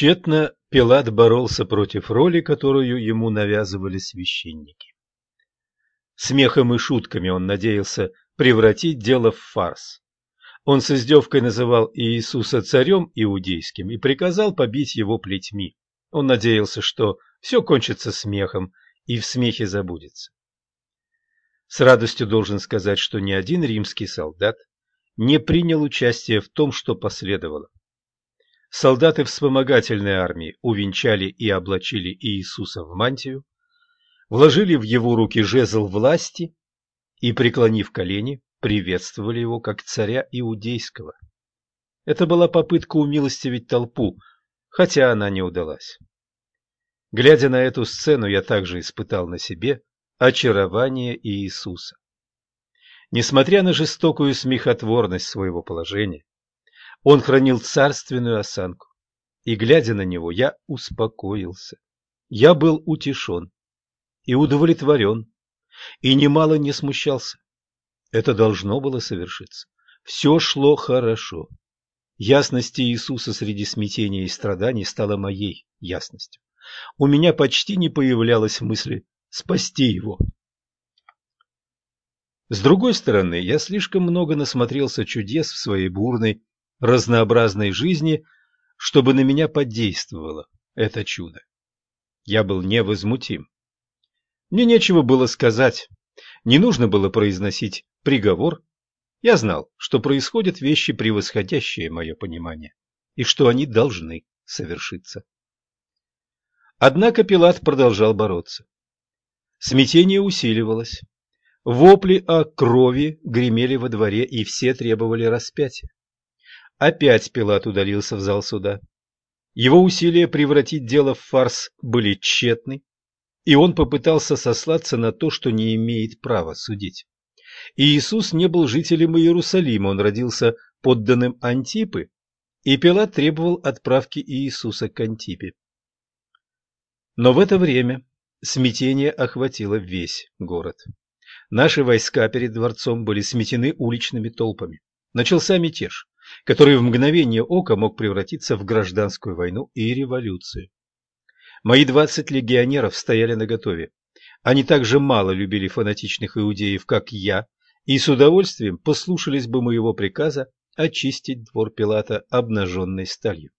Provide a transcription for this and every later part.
Тщетно Пилат боролся против роли, которую ему навязывали священники. Смехом и шутками он надеялся превратить дело в фарс. Он с издевкой называл Иисуса царем иудейским и приказал побить его плетьми. Он надеялся, что все кончится смехом и в смехе забудется. С радостью должен сказать, что ни один римский солдат не принял участия в том, что последовало. Солдаты вспомогательной армии увенчали и облачили Иисуса в мантию, вложили в его руки жезл власти и, преклонив колени, приветствовали его как царя иудейского. Это была попытка умилостивить толпу, хотя она не удалась. Глядя на эту сцену, я также испытал на себе очарование Иисуса. Несмотря на жестокую смехотворность своего положения, он хранил царственную осанку, и, глядя на него, я успокоился. Я был утешен и удовлетворен, и немало не смущался. Это должно было совершиться. Все шло хорошо. Ясность Иисуса среди смятения и страданий стала моей ясностью. У меня почти не появлялось мысли спасти его. С другой стороны, я слишком много насмотрелся чудес в своей бурной, разнообразной жизни, чтобы на меня подействовало это чудо. Я был невозмутим. Мне нечего было сказать, не нужно было произносить приговор. Я знал, что происходят вещи, превосходящие мое понимание, и что они должны совершиться. Однако Пилат продолжал бороться. Смятение усиливалось. Вопли о крови гремели во дворе, и все требовали распятия. Опять Пилат удалился в зал суда. Его усилия превратить дело в фарс были тщетны, и он попытался сослаться на то, что не имеет права судить. Иисус не был жителем Иерусалима, он родился подданным Антипы, и Пилат требовал отправки Иисуса к Антипе. Но в это время смятение охватило весь город. Наши войска перед дворцом были сметены уличными толпами. Начался мятеж, который в мгновение ока мог превратиться в гражданскую войну и революцию. Мои 20 легионеров стояли наготове. Они так же мало любили фанатичных иудеев, как я, и с удовольствием послушались бы моего приказа очистить двор Пилата обнаженной сталью.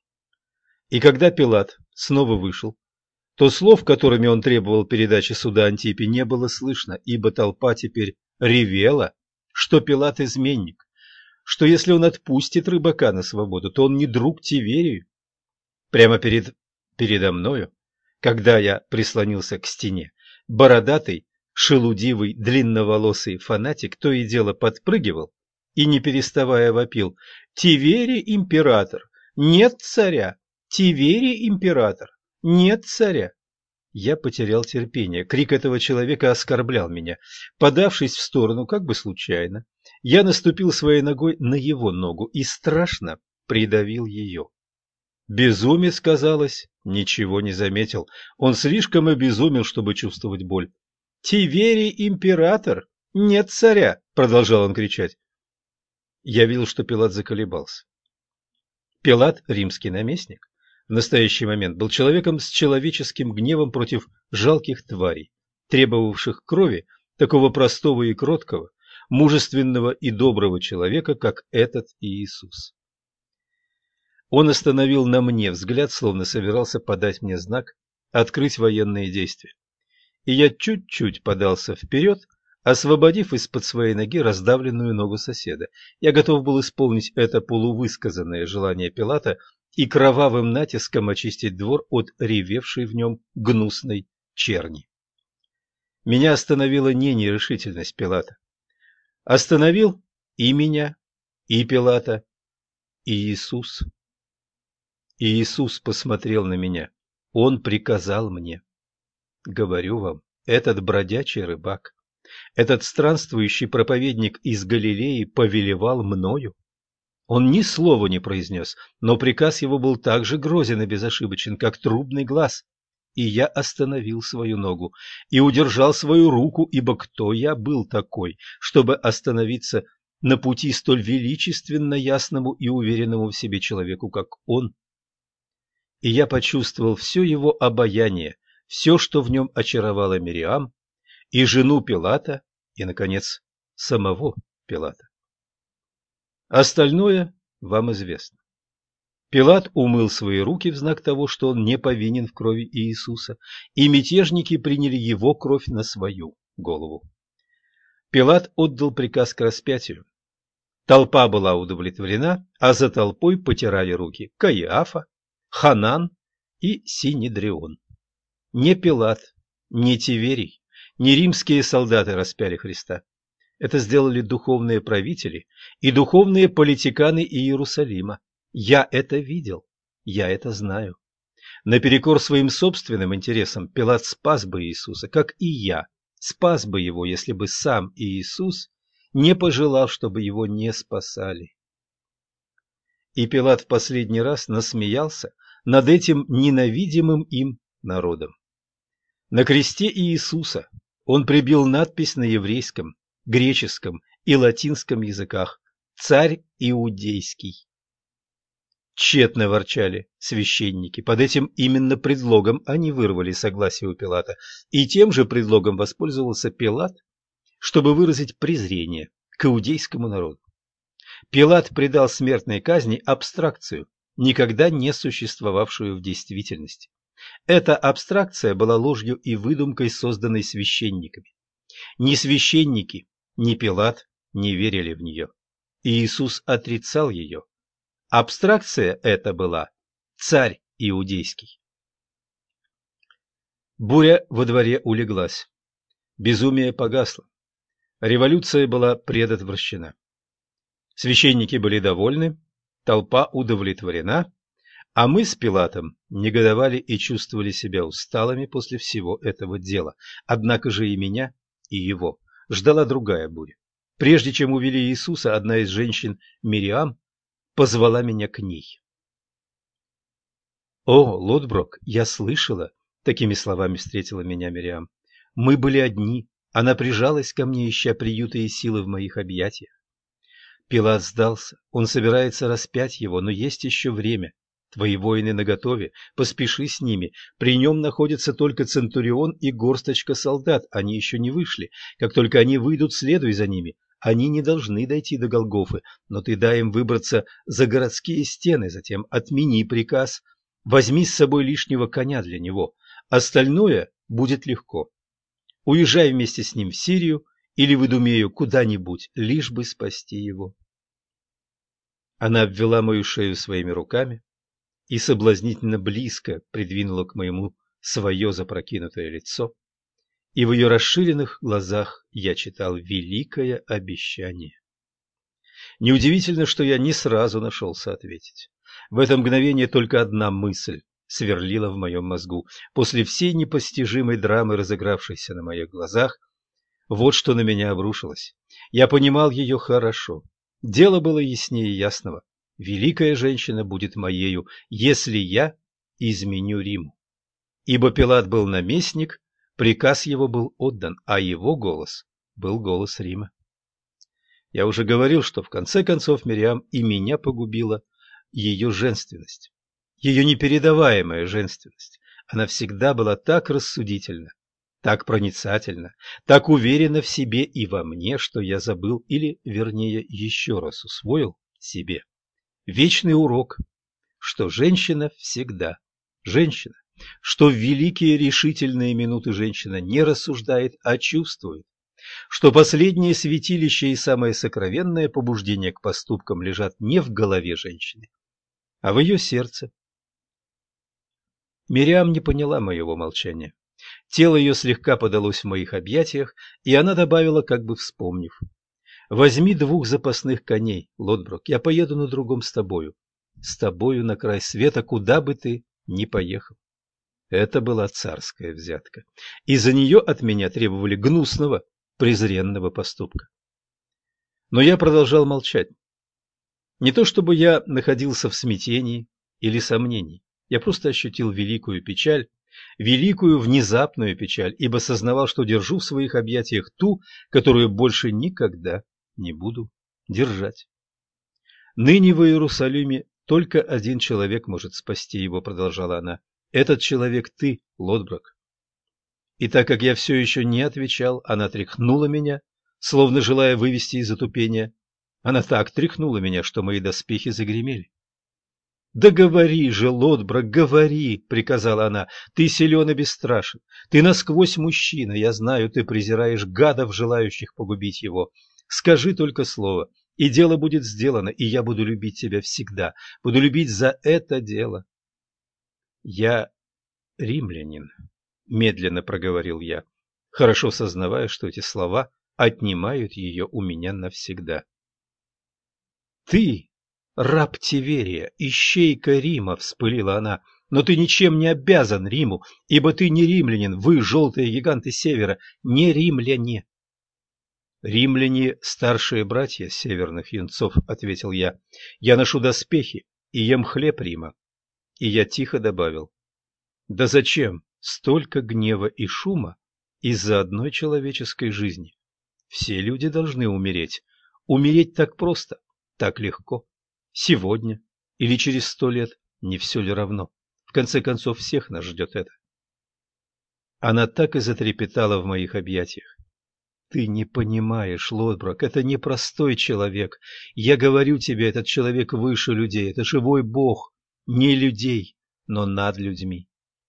И когда Пилат снова вышел, то слов, которыми он требовал передачи суда Антипе, не было слышно, ибо толпа теперь ревела, что Пилат изменник, что если он отпустит рыбака на свободу, то он не друг Тиверию. Прямо передо мною, когда я прислонился к стене, бородатый, шелудивый, длинноволосый фанатик то и дело подпрыгивал и, не переставая, вопил: «Тиверий император! Нет царя! Тиверий император! Нет царя!» Я потерял терпение. Крик этого человека оскорблял меня. Подавшись в сторону, как бы случайно, я наступил своей ногой на его ногу и страшно придавил ее. Безумец, казалось, ничего не заметил. Он слишком обезумел, чтобы чувствовать боль. «Тиверий император! Нет царя!» — продолжал он кричать. Я видел, что Пилат заколебался. Пилат, римский наместник, в настоящий момент был человеком с человеческим гневом против жалких тварей, требовавших крови такого простого и кроткого, мужественного и доброго человека, как этот Иисус. Он остановил на мне взгляд, словно собирался подать мне знак открыть военные действия. И я чуть-чуть подался вперед, освободив из-под своей ноги раздавленную ногу соседа. Я готов был исполнить это полувысказанное желание Пилата и кровавым натиском очистить двор от ревевшей в нем гнусной черни. Меня остановила не нерешительность Пилата. Остановил и меня, и Пилата, и Иисус. Иисус посмотрел на меня. Он приказал мне. Говорю вам, этот бродячий рыбак, этот странствующий проповедник из Галилеи повелевал мною. Он ни слова не произнес, но приказ его был так же грозен и безошибочен, как трубный глаз. И я остановил свою ногу и удержал свою руку, ибо кто я был такой, чтобы остановиться на пути столь величественно ясному и уверенному в себе человеку, как он? и я почувствовал все его обаяние, все, что в нем очаровало Мириам, и жену Пилата, и, наконец, самого Пилата. Остальное вам известно. Пилат умыл свои руки в знак того, что он не повинен в крови Иисуса, и мятежники приняли его кровь на свою голову. Пилат отдал приказ к распятию. Толпа была удовлетворена, а за толпой потирали руки Каиафа, Ханан и Синедрион. Не Пилат, не Тиверий, не римские солдаты распяли Христа. Это сделали духовные правители и духовные политиканы Иерусалима. Я это видел, я это знаю. Наперекор своим собственным интересам Пилат спас бы Иисуса, как и я спас бы его, если бы сам Иисус не пожелал, чтобы его не спасали. И Пилат в последний раз насмеялся над этим ненавидимым им народом. На кресте Иисуса он прибил надпись на еврейском, греческом и латинском языках «Царь Иудейский». Тщетно ворчали священники. Под этим именно предлогом они вырвали согласие у Пилата, и тем же предлогом воспользовался Пилат, чтобы выразить презрение к иудейскому народу. Пилат придал смертной казни абстракцию, никогда не существовавшую в действительности. Эта абстракция была ложью и выдумкой, созданной священниками. Ни священники, ни Пилат не верили в нее. Иисус отрицал ее. Абстракция эта была «Царь Иудейский». Буря во дворе улеглась. Безумие погасло. Революция была предотвращена. Священники были довольны, толпа удовлетворена, а мы с Пилатом негодовали и чувствовали себя усталыми после всего этого дела. Однако же и меня, и его ждала другая буря. Прежде чем увели Иисуса, одна из женщин, Мириам, позвала меня к ней. «О, Лотброк, я слышала!» — такими словами встретила меня Мириам. «Мы были одни, она прижалась ко мне, ища приюта и силы в моих объятиях. Пилат сдался, он собирается распять его, но есть еще время. Твои воины наготове, поспеши с ними. При нем находятся только Центурион и горсточка солдат, они еще не вышли. Как только они выйдут, следуй за ними. Они не должны дойти до Голгофы, но ты дай им выбраться за городские стены, затем отмени приказ, возьми с собой лишнего коня для него. Остальное будет легко. Уезжай вместе с ним в Сирию или в Идумею куда-нибудь, лишь бы спасти его». Она обвела мою шею своими руками и соблазнительно близко придвинула к моему свое запрокинутое лицо, и в ее расширенных глазах я читал великое обещание. Неудивительно, что я не сразу нашелся ответить. В это мгновение только одна мысль сверлила в моем мозгу. После всей непостижимой драмы, разыгравшейся на моих глазах, вот что на меня обрушилось. Я понимал ее хорошо. Дело было яснее ясного. Великая женщина будет моею, если я изменю Риму. Ибо Пилат был наместник, приказ его был отдан, а его голос был голос Рима. Я уже говорил, что в конце концов Мириам и меня погубила ее женственность, ее непередаваемая женственность. Она всегда была так рассудительна, так проницательна, так уверена в себе и во мне, что я забыл, или, вернее, еще раз усвоил себе вечный урок, что женщина всегда женщина, что в великие решительные минуты женщина не рассуждает, а чувствует, что последнее святилище и самое сокровенное побуждение к поступкам лежат не в голове женщины, а в ее сердце. Мириам не поняла моего молчания. Тело ее слегка подалось в моих объятиях, и она добавила, как бы вспомнив: «Возьми 2 запасных коней, Лотброк, я поеду на другом с тобою на край света, куда бы ты ни поехал». Это была царская взятка, и за нее от меня требовали гнусного, презренного поступка. Но я продолжал молчать. Не то чтобы я находился в смятении или сомнении, я просто ощутил великую печаль, великую внезапную печаль, ибо сознавал, что держу в своих объятиях ту, которую больше никогда не буду держать. Ныне в Иерусалиме Только один человек может спасти его, продолжала она. Этот человек ты, Лотброк. И так как я все еще не отвечал, она тряхнула меня, словно желая вывести из отупения. Она так тряхнула меня, что мои доспехи загремели. «Да говори же, Лотброк, говори!» — приказала она. «Ты силен и бесстрашен. Ты насквозь мужчина. Я знаю, ты презираешь гадов, желающих погубить его. Скажи только слово, и дело будет сделано, и я буду любить тебя всегда. Буду любить за это дело». «Я римлянин», — медленно проговорил я, хорошо сознавая, что эти слова отнимают ее у меня навсегда. «Ты, раб Тиверия, ищейка Рима», — вспылила она, — «но ты ничем не обязан Риму, ибо ты не римлянин, вы, желтые гиганты Севера, не римляне». «Римляне — старшие братья северных юнцов», — ответил я. «Я ношу доспехи и ем хлеб Рима». И я тихо добавил: «Да зачем столько гнева и шума из-за одной человеческой жизни? Все люди должны умереть. Умереть так просто, так легко. Сегодня или через 100 лет, не все ли равно? В конце концов, всех нас ждет это». Она так и затрепетала в моих объятиях. «Ты не понимаешь, Лотброк, это не простой человек. Я говорю тебе, этот человек выше людей, это живой Бог, не людей, но над людьми».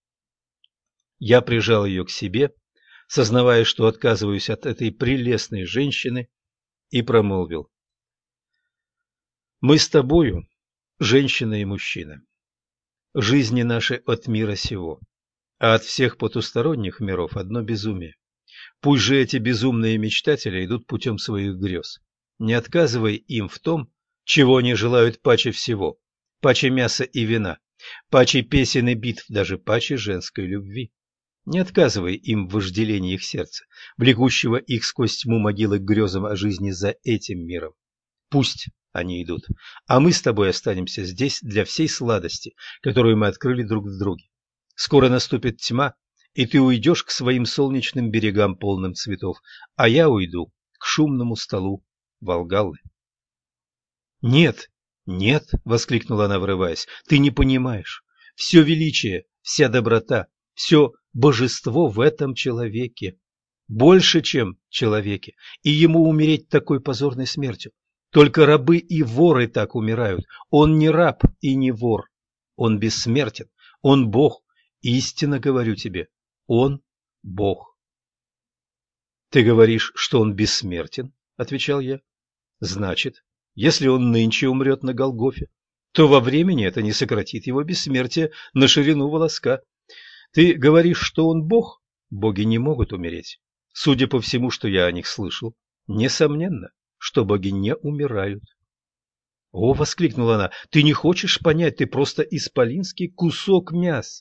Я прижал ее к себе, сознавая, что отказываюсь от этой прелестной женщины, и промолвил: «Мы с тобою, женщина и мужчина. Жизни наши от мира сего, а от всех потусторонних миров одно безумие. Пусть же эти безумные мечтатели идут путем своих грез. Не отказывай им в том, чего они желают паче всего, паче мяса и вина, паче песен и битв, даже паче женской любви. Не отказывай им в вожделении их сердца, влекущего их сквозь тьму могилы к грезам о жизни за этим миром. Пусть они идут, а мы с тобой останемся здесь для всей сладости, которую мы открыли друг в друге. Скоро наступит тьма, и ты уйдешь к своим солнечным берегам, полным цветов, а я уйду к шумному столу Валгаллы». «Нет, нет!» — воскликнула она, врываясь. «Ты не понимаешь. Все величие, вся доброта, все божество в этом человеке. Больше, чем человеке. И ему умереть такой позорной смертью. Только рабы и воры так умирают. Он не раб и не вор. Он бессмертен. Он Бог. Истинно говорю тебе. Он Бог». «Ты говоришь, что он бессмертен?» — отвечал я. «Значит, если он нынче умрет на Голгофе, то во времени это не сократит его бессмертие на ширину волоска. Ты говоришь, что он Бог? Боги не могут умереть. Судя по всему, что я о них слышал, несомненно, что боги не умирают». «О!» — воскликнула она. «Ты не хочешь понять, ты просто исполинский кусок мяса».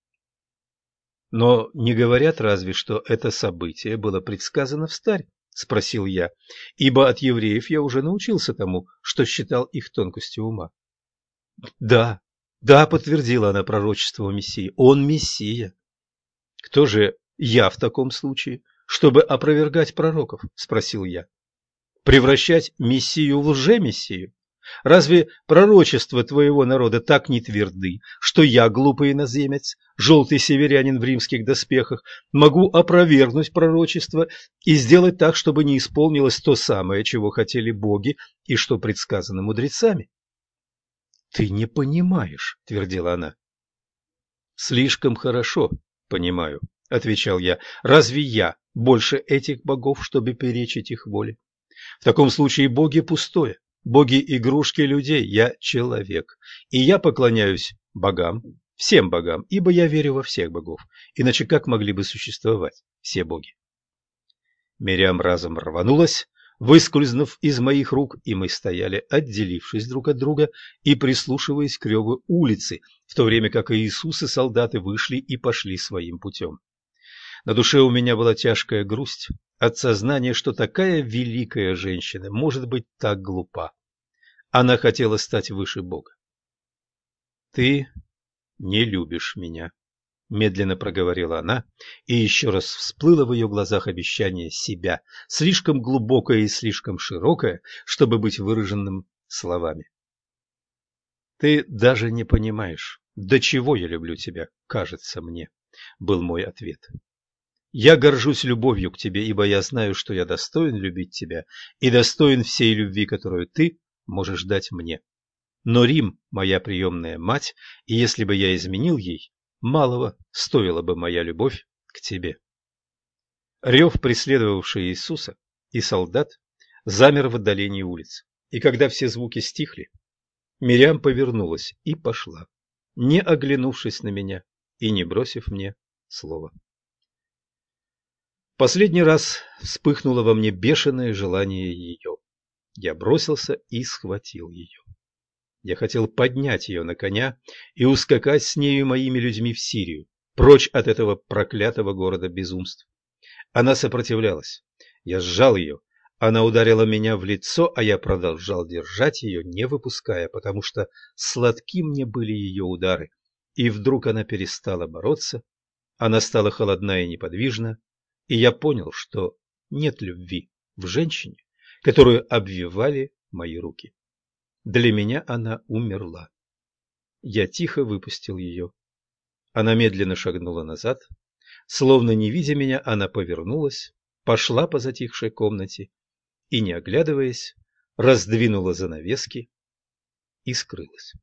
«Но не говорят разве, что это событие было предсказано встарь?» — спросил я, ибо от евреев я уже научился тому, что считал их тонкостью ума. «Да, да», — подтвердила она пророчество о Мессии, — «он Мессия». «Кто же я в таком случае, чтобы опровергать пророков?» — спросил я. «Превращать Мессию в лже-мессию? Разве пророчества твоего народа так не тверды, что я, глупый иноземец, желтый северянин в римских доспехах, могу опровергнуть пророчество и сделать так, чтобы не исполнилось то самое, чего хотели боги и что предсказано мудрецами?» «Ты не понимаешь», — твердила она. «Слишком хорошо понимаю», — отвечал я. «Разве я больше этих богов, чтобы перечить их воле? В таком случае боги пустое. Боги – игрушки людей, я человек, и я поклоняюсь богам, всем богам, ибо я верю во всех богов, иначе как могли бы существовать все боги?» Мириам разом рванулась, выскользнув из моих рук, и мы стояли, отделившись друг от друга и прислушиваясь к реву улицы, в то время как Иисус и солдаты вышли и пошли своим путем. На душе у меня была тяжкая грусть от сознания, что такая великая женщина может быть так глупа. Она хотела стать выше Бога. «Ты не любишь меня», — медленно проговорила она, и еще раз всплыло в ее глазах обещание себя, слишком глубокое и слишком широкое, чтобы быть выраженным словами. Ты даже не понимаешь, до чего я люблю тебя, кажется мне, был мой ответ. Я горжусь любовью к тебе, ибо я знаю, что я достоин любить тебя и достоин всей любви, которую ты можешь дать мне. Но Рим – моя приемная мать, и если бы я изменил ей, малого стоила бы моя любовь к тебе. Рев, преследовавший Иисуса, и солдат замер в отдалении улиц. И когда все звуки стихли, Мириам повернулась и пошла, не оглянувшись на меня и не бросив мне слова. Последний раз вспыхнуло во мне бешеное желание ее. Я бросился и схватил ее. Я хотел поднять ее на коня и ускакать с нею моими людьми в Сирию, прочь от этого проклятого города безумств. Она сопротивлялась. Я сжал ее. Она ударила меня в лицо, а я продолжал держать ее, не выпуская, потому что сладки мне были ее удары. И вдруг она перестала бороться, она стала холодна и неподвижна, и я понял, что нет любви в женщине, которую обвивали мои руки. Для меня она умерла. Я тихо выпустил ее. Она медленно шагнула назад. Словно не видя меня, она повернулась, пошла по затихшей комнате и, не оглядываясь, раздвинула занавески и скрылась.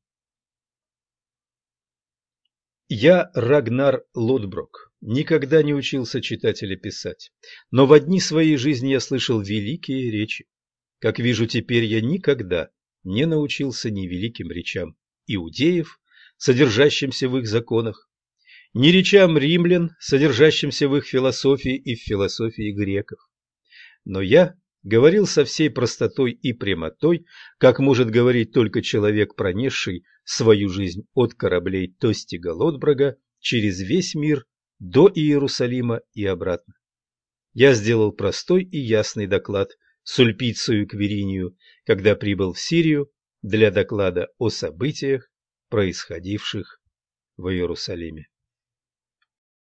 Я, Рагнар Лодброк, никогда не учился читать или писать, но в одни своей жизни я слышал великие речи. Как вижу теперь, я никогда не научился ни великим речам иудеев, содержащимся в их законах, ни речам римлян, содержащимся в их философии и в философии греков. Но я говорил со всей простотой и прямотой, как может говорить только человек, пронесший свою жизнь от кораблей Тостига Лодброга через весь мир до Иерусалима и обратно. Я сделал простой и ясный доклад Сульпицию Квиринию, когда прибыл в Сирию для доклада о событиях, происходивших в Иерусалиме.